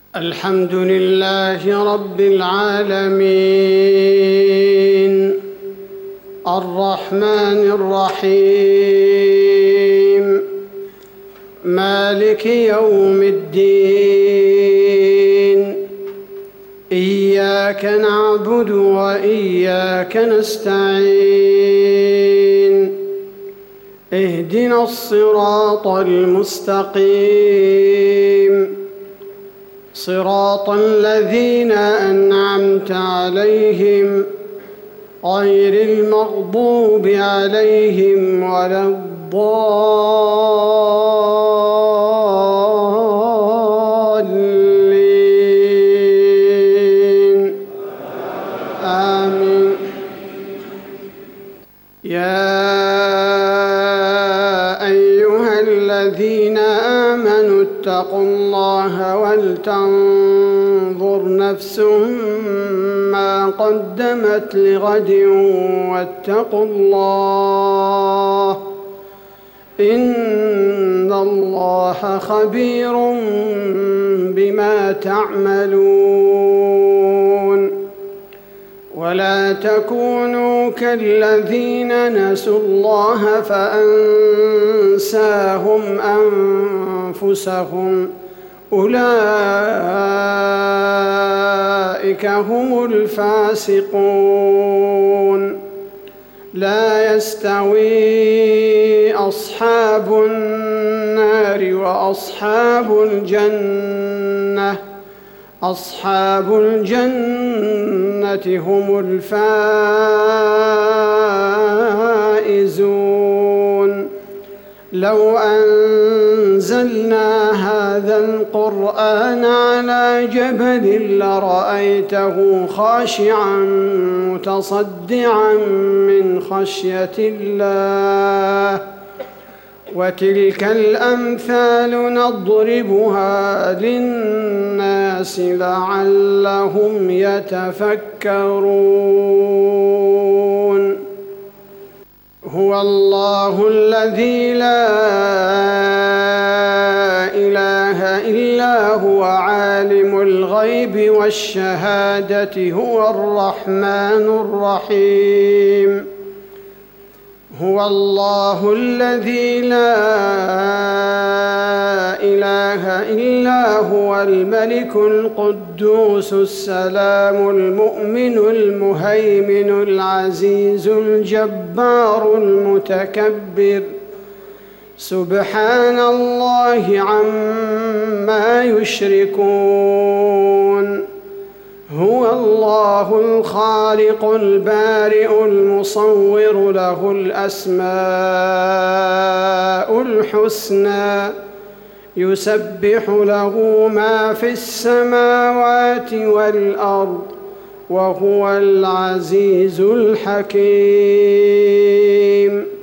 الحمد لله رب العالمين الرحمن الرحيم مالك يوم الدين إياك نعبد وإياك نستعين اهدنا الصراط المستقيم صراط الذين أنعمت عليهم غير المغضوب عليهم ولا الضالين آمين. يا أيها الذين آمنوا اتقوا الله ولتنظر نفس ما قدمت لغد واتقوا الله إن الله خبير بما تعملون. ولا تكونوا كالذين نسوا الله فأنساهم أنفسهم أولئك هم الفاسقون. لا يستوي أصحاب النار وأصحاب الجنة أصحاب الجنة هم الفائزون. لو أنزلنا هذا القرآن على جبل لرأيته خاشعا متصدعا من خشية الله. وتلك الأمثال نضربها للناس لعلهم يتفكرون. هو الله الذي لا إله إلا هو عالم الغيب والشهادة هو الرحمن الرحيم. هو الله الذي لا إله إلا هو الملك القدوس السلام المؤمن المهيمن العزيز الجبار المتكبر. سبحان الله عما يشركون. هو الله الخالق البارئ المصور له الأسماء الحسنى يسبح له ما في السماوات والأرض وهو العزيز الحكيم.